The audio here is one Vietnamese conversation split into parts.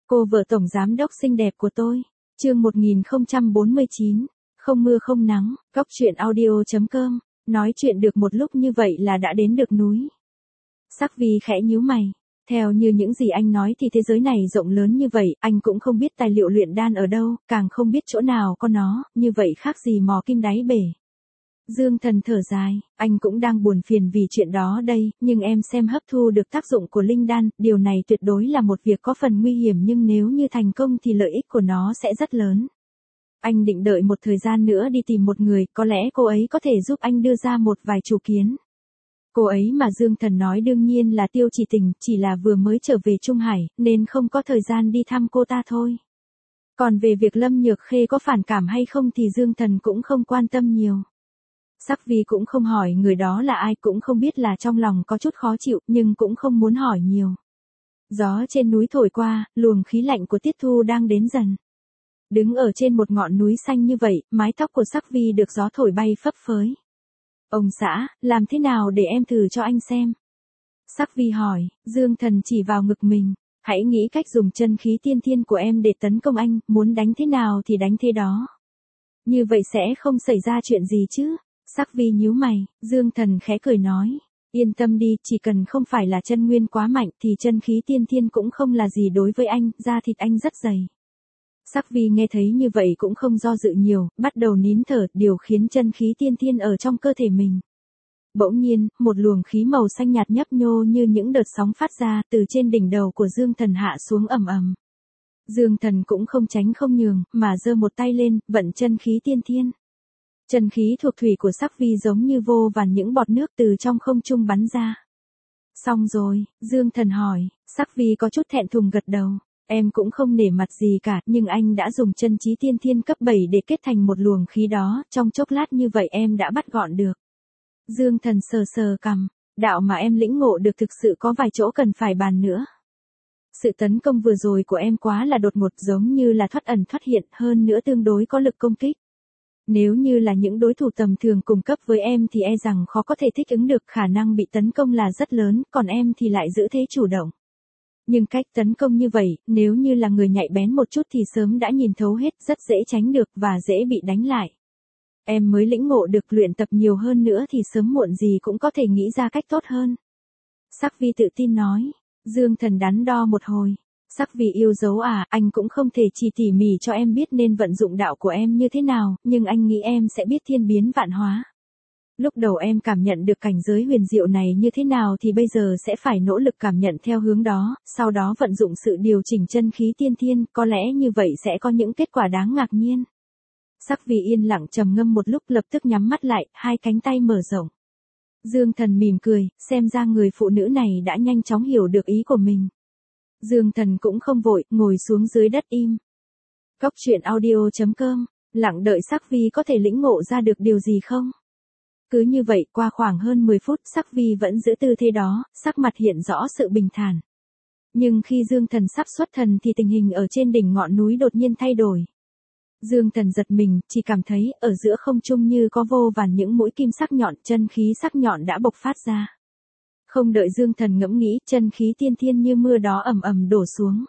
Cô vợ tổng giám đốc xinh đẹp của tôi. Chương 1049. Không mưa không nắng. Góc truyện audio.com. Nói chuyện được một lúc như vậy là đã đến được núi. Sắc Vi khẽ nhíu mày. Theo như những gì anh nói thì thế giới này rộng lớn như vậy, anh cũng không biết tài liệu luyện đan ở đâu, càng không biết chỗ nào có nó, như vậy khác gì mò kim đáy bể. Dương Thần thở dài, anh cũng đang buồn phiền vì chuyện đó đây, nhưng em xem hấp thu được tác dụng của linh đan, điều này tuyệt đối là một việc có phần nguy hiểm nhưng nếu như thành công thì lợi ích của nó sẽ rất lớn. Anh định đợi một thời gian nữa đi tìm một người, có lẽ cô ấy có thể giúp anh đưa ra một vài chủ kiến. Cô ấy mà Dương Thần nói đương nhiên là Tiêu Chỉ Tình, chỉ là vừa mới trở về Trung Hải, nên không có thời gian đi thăm cô ta thôi. Còn về việc Lâm Nhược Khê có phản cảm hay không thì Dương Thần cũng không quan tâm nhiều. Sắc Vi cũng không hỏi người đó là ai, cũng không biết là trong lòng có chút khó chịu, nhưng cũng không muốn hỏi nhiều. Gió trên núi thổi qua, luồng khí lạnh của tiết thu đang đến dần. Đứng ở trên một ngọn núi xanh như vậy, mái tóc của Sắc Vi được gió thổi bay phấp phới. Ông xã, làm thế nào để em thử cho anh xem? Sắc Vi hỏi, Dương Thần chỉ vào ngực mình. Hãy nghĩ cách dùng chân khí tiên thiên của em để tấn công anh, muốn đánh thế nào thì đánh thế đó. Như vậy sẽ không xảy ra chuyện gì chứ? Sắc Vi nhíu mày, Dương Thần khẽ cười nói. Yên tâm đi, chỉ cần không phải là chân nguyên quá mạnh thì chân khí tiên thiên cũng không là gì đối với anh, da thịt anh rất dày. Sắc Vi nghe thấy như vậy cũng không do dự nhiều, bắt đầu nín thở, điều khiến chân khí tiên thiên ở trong cơ thể mình. Bỗng nhiên, một luồng khí màu xanh nhạt nhấp nhô như những đợt sóng phát ra từ trên đỉnh đầu của Dương Thần hạ xuống ầm ầm. Dương Thần cũng không tránh không nhường, mà giơ một tay lên, vận chân khí tiên thiên. Chân khí thuộc thủy của Sắc Vi giống như vô vàn những bọt nước từ trong không trung bắn ra. Xong rồi, Dương Thần hỏi, Sắc Vi có chút thẹn thùng gật đầu. Em cũng không nể mặt gì cả, nhưng anh đã dùng chân trí tiên thiên cấp 7 để kết thành một luồng khí đó, trong chốc lát như vậy em đã bắt gọn được. Dương Thần sờ sờ cằm, đạo mà em lĩnh ngộ được thực sự có vài chỗ cần phải bàn nữa. Sự tấn công vừa rồi của em quá là đột ngột, giống như là thoát ẩn thoát hiện, hơn nữa tương đối có lực công kích. Nếu như là những đối thủ tầm thường cùng cấp với em thì e rằng khó có thể thích ứng được, khả năng bị tấn công là rất lớn, còn em thì lại giữ thế chủ động. Nhưng cách tấn công như vậy, nếu như là người nhạy bén một chút thì sớm đã nhìn thấu hết, rất dễ tránh được và dễ bị đánh lại. Em mới lĩnh ngộ được, luyện tập nhiều hơn nữa thì sớm muộn gì cũng có thể nghĩ ra cách tốt hơn. Sắc Vi tự tin nói. Dương Thần đắn đo một hồi. Sắc Vi yêu dấu à, anh cũng không thể chỉ tỉ mỉ cho em biết nên vận dụng đạo của em như thế nào, nhưng anh nghĩ em sẽ biết thiên biến vạn hóa. Lúc đầu em cảm nhận được cảnh giới huyền diệu này như thế nào thì bây giờ sẽ phải nỗ lực cảm nhận theo hướng đó, sau đó vận dụng sự điều chỉnh chân khí tiên thiên, có lẽ như vậy sẽ có những kết quả đáng ngạc nhiên. Sắc Vi yên lặng trầm ngâm một lúc, lập tức nhắm mắt lại, hai cánh tay mở rộng. Dương Thần mỉm cười, xem ra người phụ nữ này đã nhanh chóng hiểu được ý của mình. Dương Thần cũng không vội, ngồi xuống dưới đất im. Góc truyện audio.com, lặng đợi Sắc Vi có thể lĩnh ngộ ra được điều gì không? Cứ như vậy qua khoảng hơn 10 phút, Sắc Vi vẫn giữ tư thế đó, sắc mặt hiện rõ sự bình thản. Nhưng khi Dương Thần sắp xuất thần thì tình hình ở trên đỉnh ngọn núi đột nhiên thay đổi. Dương Thần giật mình, chỉ cảm thấy ở giữa không trung như có vô vàn những mũi kim sắc nhọn, chân khí sắc nhọn đã bộc phát ra. Không đợi Dương Thần ngẫm nghĩ, chân khí tiên thiên như mưa đó ầm ầm đổ xuống.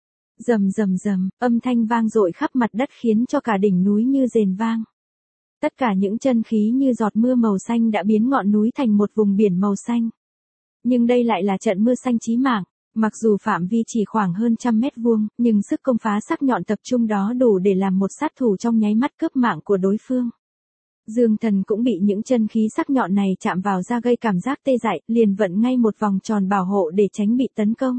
Rầm rầm rầm, âm thanh vang dội khắp mặt đất khiến cho cả đỉnh núi như rền vang. Tất cả những chân khí như giọt mưa màu xanh đã biến ngọn núi thành một vùng biển màu xanh. Nhưng đây lại là trận mưa xanh chí mạng, mặc dù phạm vi chỉ khoảng hơn 100 mét vuông, nhưng sức công phá sắc nhọn tập trung đó đủ để làm một sát thủ trong nháy mắt cướp mạng của đối phương. Dương Thần cũng bị những chân khí sắc nhọn này chạm vào da gây cảm giác tê dại, liền vận ngay một vòng tròn bảo hộ để tránh bị tấn công.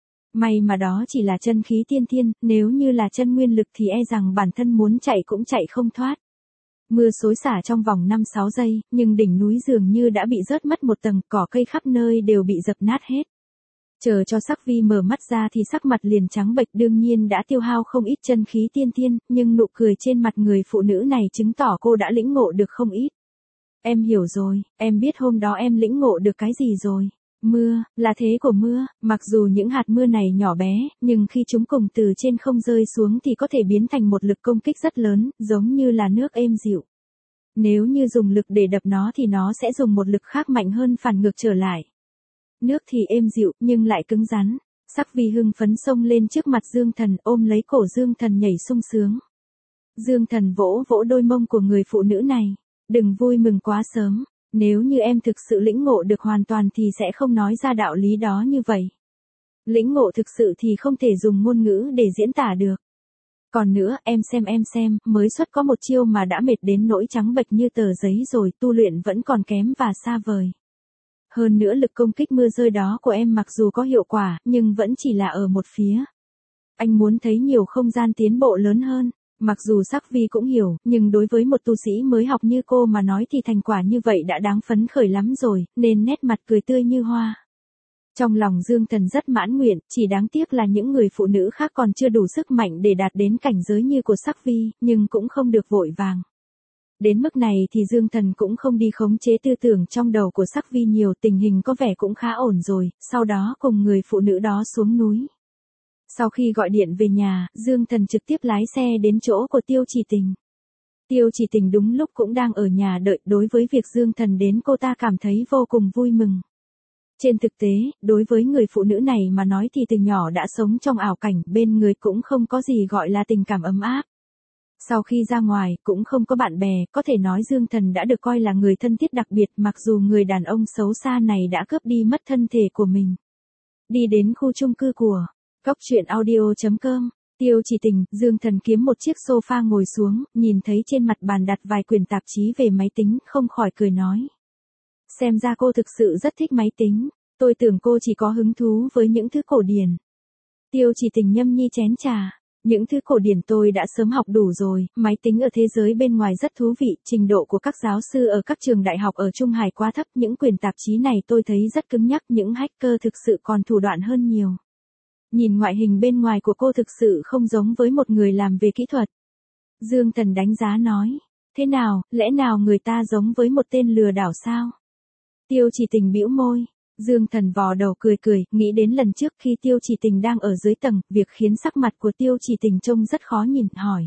May mà đó chỉ là chân khí tiên thiên, nếu như là chân nguyên lực thì e rằng bản thân muốn chạy cũng chạy không thoát. Mưa xối xả trong vòng 5-6 giây, nhưng đỉnh núi dường như đã bị rớt mất một tầng, cỏ cây khắp nơi đều bị dập nát hết. Chờ cho Sắc Vi mở mắt ra thì sắc mặt liền trắng bệch, đương nhiên đã tiêu hao không ít chân khí tiên thiên, nhưng nụ cười trên mặt người phụ nữ này chứng tỏ cô đã lĩnh ngộ được không ít. Em hiểu rồi, em biết hôm đó em lĩnh ngộ được cái gì rồi. Mưa, là thế của mưa, mặc dù những hạt mưa này nhỏ bé, nhưng khi chúng cùng từ trên không rơi xuống thì có thể biến thành một lực công kích rất lớn, giống như là nước êm dịu. Nếu như dùng lực để đập nó thì nó sẽ dùng một lực khác mạnh hơn phản ngược trở lại. Nước thì êm dịu, nhưng lại cứng rắn. Sắc Vi hưng phấn xông lên trước mặt Dương Thần, ôm lấy cổ Dương Thần nhảy sung sướng. Dương Thần vỗ vỗ đôi mông của người phụ nữ này. Đừng vui mừng quá sớm, nếu như em thực sự lĩnh ngộ được hoàn toàn thì sẽ không nói ra đạo lý đó như vậy. Lĩnh ngộ thực sự thì không thể dùng ngôn ngữ để diễn tả được. Còn nữa, em xem, mới xuất có một chiêu mà đã mệt đến nỗi trắng bệch như tờ giấy rồi, tu luyện vẫn còn kém và xa vời. Hơn nữa lực công kích mưa rơi đó của em mặc dù có hiệu quả, nhưng vẫn chỉ là ở một phía. Anh muốn thấy nhiều không gian tiến bộ lớn hơn. Mặc dù Sắc Vi cũng hiểu, nhưng đối với một tu sĩ mới học như cô mà nói thì thành quả như vậy đã đáng phấn khởi lắm rồi, nên nét mặt cười tươi như hoa. Trong lòng Dương Thần rất mãn nguyện, chỉ đáng tiếc là những người phụ nữ khác còn chưa đủ sức mạnh để đạt đến cảnh giới như của Sắc Vi, nhưng cũng không được vội vàng. Đến mức này thì Dương Thần cũng không đi khống chế tư tưởng trong đầu của Sắc Vi nhiều, tình hình có vẻ cũng khá ổn rồi, sau đó cùng người phụ nữ đó xuống núi. Sau khi gọi điện về nhà, Dương Thần trực tiếp lái xe đến chỗ của Tiêu Chỉ Tình. Tiêu Chỉ Tình đúng lúc cũng đang ở nhà đợi, đối với việc Dương Thần đến cô ta cảm thấy vô cùng vui mừng. Trên thực tế, đối với người phụ nữ này mà nói thì từ nhỏ đã sống trong ảo cảnh, bên người cũng không có gì gọi là tình cảm ấm áp. Sau khi ra ngoài, cũng không có bạn bè, có thể nói Dương Thần đã được coi là người thân thiết đặc biệt mặc dù người đàn ông xấu xa này đã cướp đi mất thân thể của mình. Đi đến khu chung cư của Cóc Truyện Audio.com, Tiêu Chỉ Tình, Dương Thần kiếm một chiếc sofa ngồi xuống, nhìn thấy trên mặt bàn đặt vài quyển tạp chí về máy tính, không khỏi cười nói. Xem ra cô thực sự rất thích máy tính, tôi tưởng cô chỉ có hứng thú với những thứ cổ điển. Tiêu Chỉ Tình nhâm nhi chén trà. Những thứ cổ điển tôi đã sớm học đủ rồi, máy tính ở thế giới bên ngoài rất thú vị, trình độ của các giáo sư ở các trường đại học ở Trung Hải quá thấp, những quyển tạp chí này tôi thấy rất cứng nhắc, những hacker thực sự còn thủ đoạn hơn nhiều. Nhìn ngoại hình bên ngoài của cô thực sự không giống với một người làm về kỹ thuật. Dương Thần đánh giá nói, thế nào, lẽ nào người ta giống với một tên lừa đảo sao? Tiêu Chỉ Tình bĩu môi. Dương Thần vò đầu cười, nghĩ đến lần trước khi Tiêu Chỉ Tình đang ở dưới tầng, việc khiến sắc mặt của Tiêu Chỉ Tình trông rất khó nhìn, hỏi.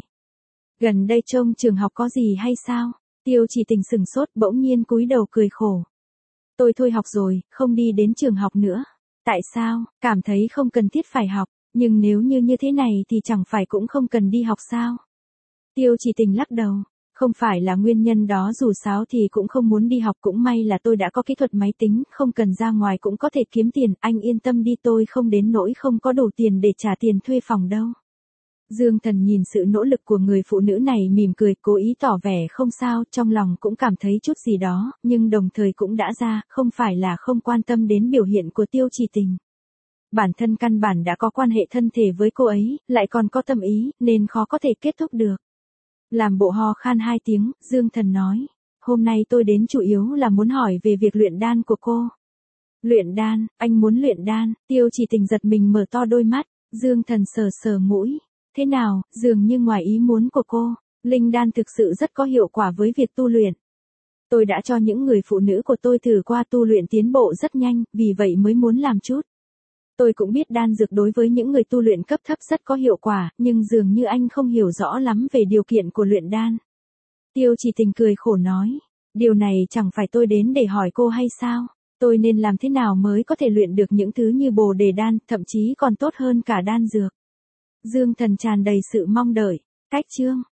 Gần đây trông trường học có gì hay sao? Tiêu Chỉ Tình sừng sốt, bỗng nhiên cúi đầu cười khổ. Tôi thôi học rồi, không đi đến trường học nữa. Tại sao? Cảm thấy không cần thiết phải học, nhưng nếu như thế này thì chẳng phải cũng không cần đi học sao? Tiêu Chỉ Tình lắc đầu. Không phải là nguyên nhân đó, dù sao thì cũng không muốn đi học, cũng may là tôi đã có kỹ thuật máy tính, không cần ra ngoài cũng có thể kiếm tiền, anh yên tâm đi, tôi không đến nỗi không có đủ tiền để trả tiền thuê phòng đâu. Dương Thần nhìn sự nỗ lực của người phụ nữ này mỉm cười, cố ý tỏ vẻ không sao, trong lòng cũng cảm thấy chút gì đó, nhưng đồng thời cũng đã ra, không phải là không quan tâm đến biểu hiện của Tiêu Chỉ Tình. Bản thân căn bản đã có quan hệ thân thể với cô ấy, lại còn có tâm ý, nên khó có thể kết thúc được. Làm bộ ho khan 2 tiếng, Dương Thần nói. Hôm nay tôi đến chủ yếu là muốn hỏi về việc luyện đan của cô. Luyện đan, anh muốn luyện đan, Tiêu Chỉ Tình giật mình mở to đôi mắt, Dương Thần sờ mũi. Thế nào, dường như ngoài ý muốn của cô, linh đan thực sự rất có hiệu quả với việc tu luyện. Tôi đã cho những người phụ nữ của tôi thử qua, tu luyện tiến bộ rất nhanh, vì vậy mới muốn làm chút. Tôi cũng biết đan dược đối với những người tu luyện cấp thấp rất có hiệu quả, nhưng dường như anh không hiểu rõ lắm về điều kiện của luyện đan. Tiêu Chỉ Tình cười khổ nói, điều này chẳng phải tôi đến để hỏi cô hay sao? Tôi nên làm thế nào mới có thể luyện được những thứ như Bồ Đề đan, thậm chí còn tốt hơn cả đan dược? Dương Thần tràn đầy sự mong đợi. Cách chương